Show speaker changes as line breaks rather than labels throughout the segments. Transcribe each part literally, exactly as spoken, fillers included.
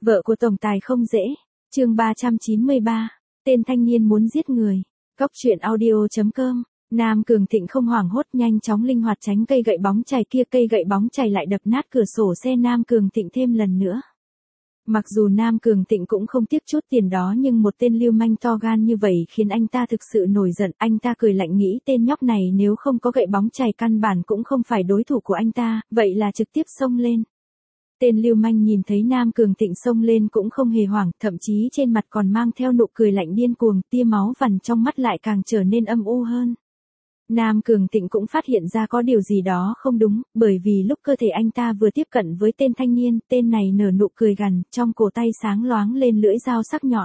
Vợ của tổng tài không dễ. Chương ba trăm chín mươi ba. Tên thanh niên muốn giết người. Cóc truyện audio chấm com. Nam Cường Thịnh không hoảng hốt, nhanh chóng linh hoạt tránh cây gậy bóng chày kia, cây gậy bóng chày lại đập nát cửa sổ xe Nam Cường Thịnh thêm lần nữa. Mặc dù Nam Cường Thịnh cũng không tiếc chút tiền đó, nhưng một tên lưu manh to gan như vậy khiến anh ta thực sự nổi giận. Anh ta cười lạnh nghĩ tên nhóc này nếu không có gậy bóng chày căn bản cũng không phải đối thủ của anh ta, vậy là trực tiếp xông lên. Tên lưu manh nhìn thấy Nam Cường Thịnh xông lên cũng không hề hoảng, thậm chí trên mặt còn mang theo nụ cười lạnh điên cuồng, tia máu vằn trong mắt lại càng trở nên âm u hơn. Nam Cường Thịnh cũng phát hiện ra có điều gì đó không đúng, bởi vì lúc cơ thể anh ta vừa tiếp cận với tên thanh niên, tên này nở nụ cười gằn, trong cổ tay sáng loáng lên lưỡi dao sắc nhọn.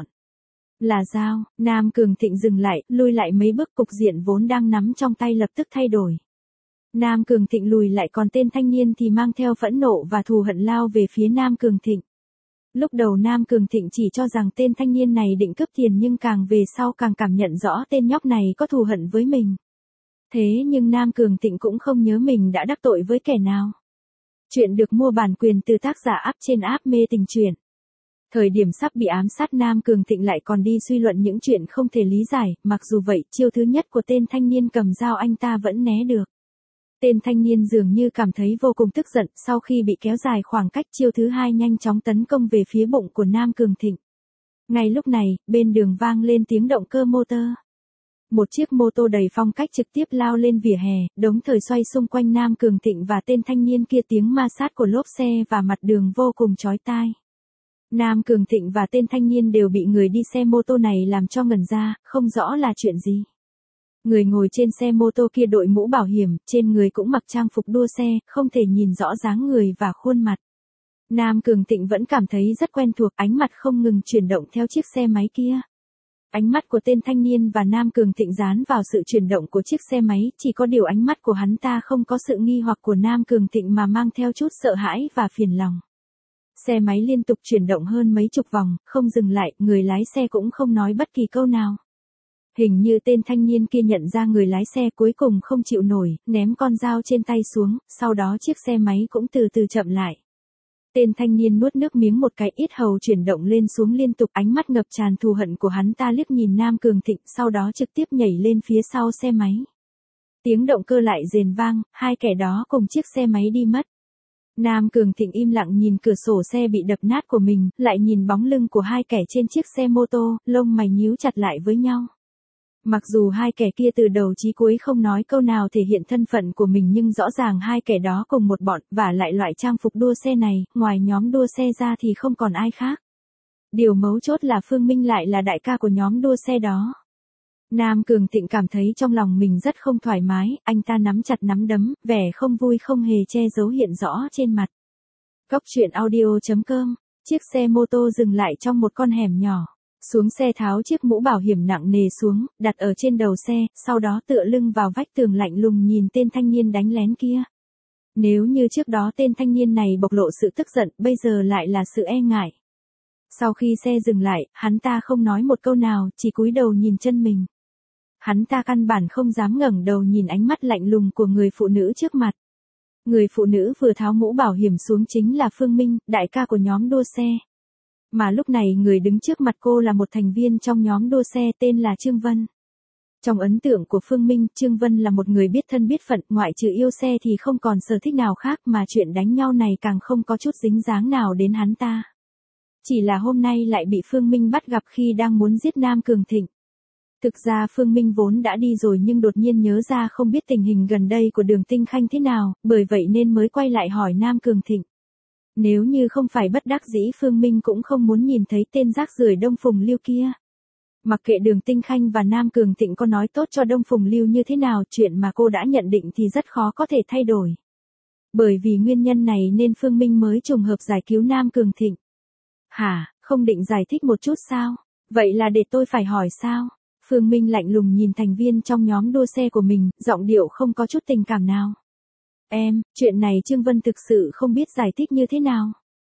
Là dao. Nam Cường Thịnh dừng lại, lùi lại mấy bước, cục diện vốn đang nắm trong tay lập tức thay đổi. Nam Cường Thịnh lùi lại, còn tên thanh niên thì mang theo phẫn nộ và thù hận lao về phía Nam Cường Thịnh. Lúc đầu Nam Cường Thịnh chỉ cho rằng tên thanh niên này định cướp tiền, nhưng càng về sau càng cảm nhận rõ tên nhóc này có thù hận với mình. Thế nhưng Nam Cường Thịnh cũng không nhớ mình đã đắc tội với kẻ nào. Chuyện được mua bản quyền từ tác giả app trên app Mê Tình Truyện. Thời điểm sắp bị ám sát, Nam Cường Thịnh lại còn đi suy luận những chuyện không thể lý giải, mặc dù vậy chiêu thứ nhất của tên thanh niên cầm dao anh ta vẫn né được. Tên thanh niên dường như cảm thấy vô cùng tức giận, sau khi bị kéo dài khoảng cách, chiêu thứ hai nhanh chóng tấn công về phía bụng của Nam Cường Thịnh. Ngay lúc này, bên đường vang lên tiếng động cơ motor. Một chiếc mô tô đầy phong cách trực tiếp lao lên vỉa hè, đống thời xoay xung quanh Nam Cường Thịnh và tên thanh niên kia, tiếng ma sát của lốp xe và mặt đường vô cùng chói tai. Nam Cường Thịnh và tên thanh niên đều bị người đi xe mô tô này làm cho ngẩn ra, không rõ là chuyện gì. Người ngồi trên xe mô tô kia đội mũ bảo hiểm, trên người cũng mặc trang phục đua xe, không thể nhìn rõ dáng người và khuôn mặt. Nam Cường Thịnh vẫn cảm thấy rất quen thuộc, ánh mặt không ngừng chuyển động theo chiếc xe máy kia. Ánh mắt của tên thanh niên và Nam Cường Thịnh dán vào sự chuyển động của chiếc xe máy, chỉ có điều ánh mắt của hắn ta không có sự nghi hoặc của Nam Cường Thịnh mà mang theo chút sợ hãi và phiền lòng. Xe máy liên tục chuyển động hơn mấy chục vòng, không dừng lại, người lái xe cũng không nói bất kỳ câu nào. Hình như tên thanh niên kia nhận ra người lái xe cuối cùng không chịu nổi, ném con dao trên tay xuống, sau đó chiếc xe máy cũng từ từ chậm lại. Tên thanh niên nuốt nước miếng một cái, yết hầu chuyển động lên xuống liên tục, ánh mắt ngập tràn thù hận của hắn ta liếc nhìn Nam Cường Thịnh, sau đó trực tiếp nhảy lên phía sau xe máy. Tiếng động cơ lại rền vang, hai kẻ đó cùng chiếc xe máy đi mất. Nam Cường Thịnh im lặng nhìn cửa sổ xe bị đập nát của mình, lại nhìn bóng lưng của hai kẻ trên chiếc xe mô tô, lông mày nhíu chặt lại với nhau. Mặc dù hai kẻ kia từ đầu chí cuối không nói câu nào thể hiện thân phận của mình, nhưng rõ ràng hai kẻ đó cùng một bọn, và lại loại trang phục đua xe này, ngoài nhóm đua xe ra thì không còn ai khác. Điều mấu chốt là Phương Minh lại là đại ca của nhóm đua xe đó. Nam Cường Thịnh cảm thấy trong lòng mình rất không thoải mái, anh ta nắm chặt nắm đấm, vẻ không vui không hề che giấu hiện rõ trên mặt. Cóc truyện audio chấm com. Chiếc xe mô tô dừng lại trong một con hẻm nhỏ. Xuống xe tháo chiếc mũ bảo hiểm nặng nề xuống, đặt ở trên đầu xe, sau đó tựa lưng vào vách tường lạnh lùng nhìn tên thanh niên đánh lén kia. Nếu như trước đó tên thanh niên này bộc lộ sự tức giận, bây giờ lại là sự e ngại. Sau khi xe dừng lại, hắn ta không nói một câu nào, chỉ cúi đầu nhìn chân mình. Hắn ta căn bản không dám ngẩng đầu nhìn ánh mắt lạnh lùng của người phụ nữ trước mặt. Người phụ nữ vừa tháo mũ bảo hiểm xuống chính là Phương Minh, đại ca của nhóm đua xe. Mà lúc này người đứng trước mặt cô là một thành viên trong nhóm đua xe tên là Trương Vân. Trong ấn tượng của Phương Minh, Trương Vân là một người biết thân biết phận, ngoại trừ yêu xe thì không còn sở thích nào khác, mà chuyện đánh nhau này càng không có chút dính dáng nào đến hắn ta. Chỉ là hôm nay lại bị Phương Minh bắt gặp khi đang muốn giết Nam Cường Thịnh. Thực ra Phương Minh vốn đã đi rồi, nhưng đột nhiên nhớ ra không biết tình hình gần đây của Đường Tinh Khanh thế nào, bởi vậy nên mới quay lại hỏi Nam Cường Thịnh. Nếu như không phải bất đắc dĩ, Phương Minh cũng không muốn nhìn thấy tên rác rưởi Đông Phùng Lưu kia. Mặc kệ Đường Tinh Khanh và Nam Cường Thịnh có nói tốt cho Đông Phùng Lưu như thế nào, chuyện mà cô đã nhận định thì rất khó có thể thay đổi. Bởi vì nguyên nhân này nên Phương Minh mới trùng hợp giải cứu Nam Cường Thịnh. Hả, không định giải thích một chút sao? Vậy là để tôi phải hỏi sao? Phương Minh lạnh lùng nhìn thành viên trong nhóm đua xe của mình, giọng điệu không có chút tình cảm nào. Em, chuyện này Trương Vân thực sự không biết giải thích như thế nào.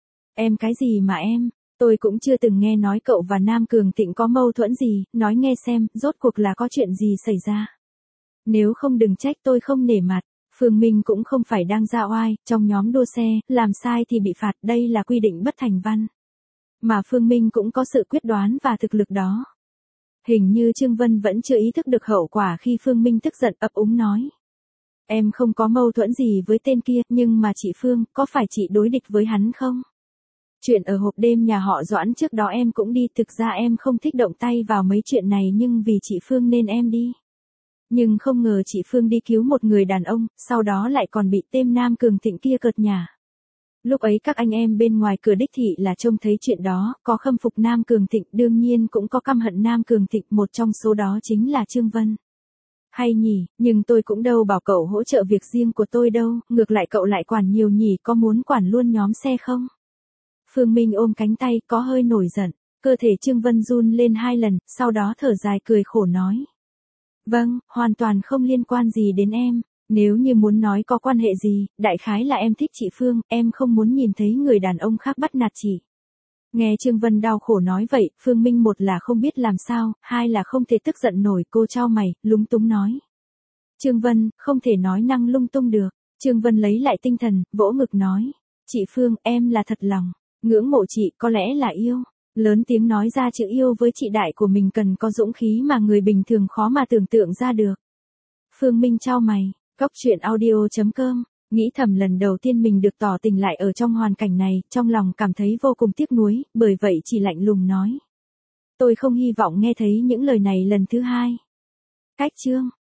Em cái gì mà em, tôi cũng chưa từng nghe nói cậu và Nam Cường Thịnh có mâu thuẫn gì, nói nghe xem, rốt cuộc là có chuyện gì xảy ra. Nếu không đừng trách tôi không nể mặt, Phương Minh cũng không phải đang ra oai, trong nhóm đua xe, làm sai thì bị phạt, đây là quy định bất thành văn. Mà Phương Minh cũng có sự quyết đoán và thực lực đó. Hình như Trương Vân vẫn chưa ý thức được hậu quả khi Phương Minh tức giận ấp úng nói. Em không có mâu thuẫn gì với tên kia, nhưng mà chị Phương, có phải chị đối địch với hắn không? Chuyện ở hộp đêm nhà họ Doãn trước đó em cũng đi, thực ra em không thích động tay vào mấy chuyện này nhưng vì chị Phương nên em đi. Nhưng không ngờ chị Phương đi cứu một người đàn ông, sau đó lại còn bị tên Nam Cường Thịnh kia cợt nhả. Lúc ấy các anh em bên ngoài cửa đích thị là trông thấy chuyện đó, có khâm phục Nam Cường Thịnh, đương nhiên cũng có căm hận Nam Cường Thịnh, một trong số đó chính là Trương Vân. Hay nhỉ, nhưng tôi cũng đâu bảo cậu hỗ trợ việc riêng của tôi đâu, ngược lại cậu lại quản nhiều nhỉ, có muốn quản luôn nhóm xe không? Phương Minh ôm cánh tay, có hơi nổi giận, cơ thể Trương Vân run lên hai lần, sau đó thở dài cười khổ nói. Vâng, hoàn toàn không liên quan gì đến em, nếu như muốn nói có quan hệ gì, đại khái là em thích chị Phương, em không muốn nhìn thấy người đàn ông khác bắt nạt chị. Nghe Trương Vân đau khổ nói vậy, Phương Minh một là không biết làm sao, hai là không thể tức giận nổi, cô chau mày, lúng túng nói. Trương Vân, không thể nói năng lung tung được. Trương Vân lấy lại tinh thần, vỗ ngực nói. Chị Phương, em là thật lòng, ngưỡng mộ chị, có lẽ là yêu. Lớn tiếng nói ra chữ yêu với chị đại của mình cần có dũng khí mà người bình thường khó mà tưởng tượng ra được. Phương Minh chau mày, Cóc truyện audio chấm com. Nghĩ thầm lần đầu tiên mình được tỏ tình lại ở trong hoàn cảnh này, trong lòng cảm thấy vô cùng tiếc nuối, bởi vậy chỉ lạnh lùng nói. Tôi không hy vọng nghe thấy những lời này lần thứ hai. Cách chương.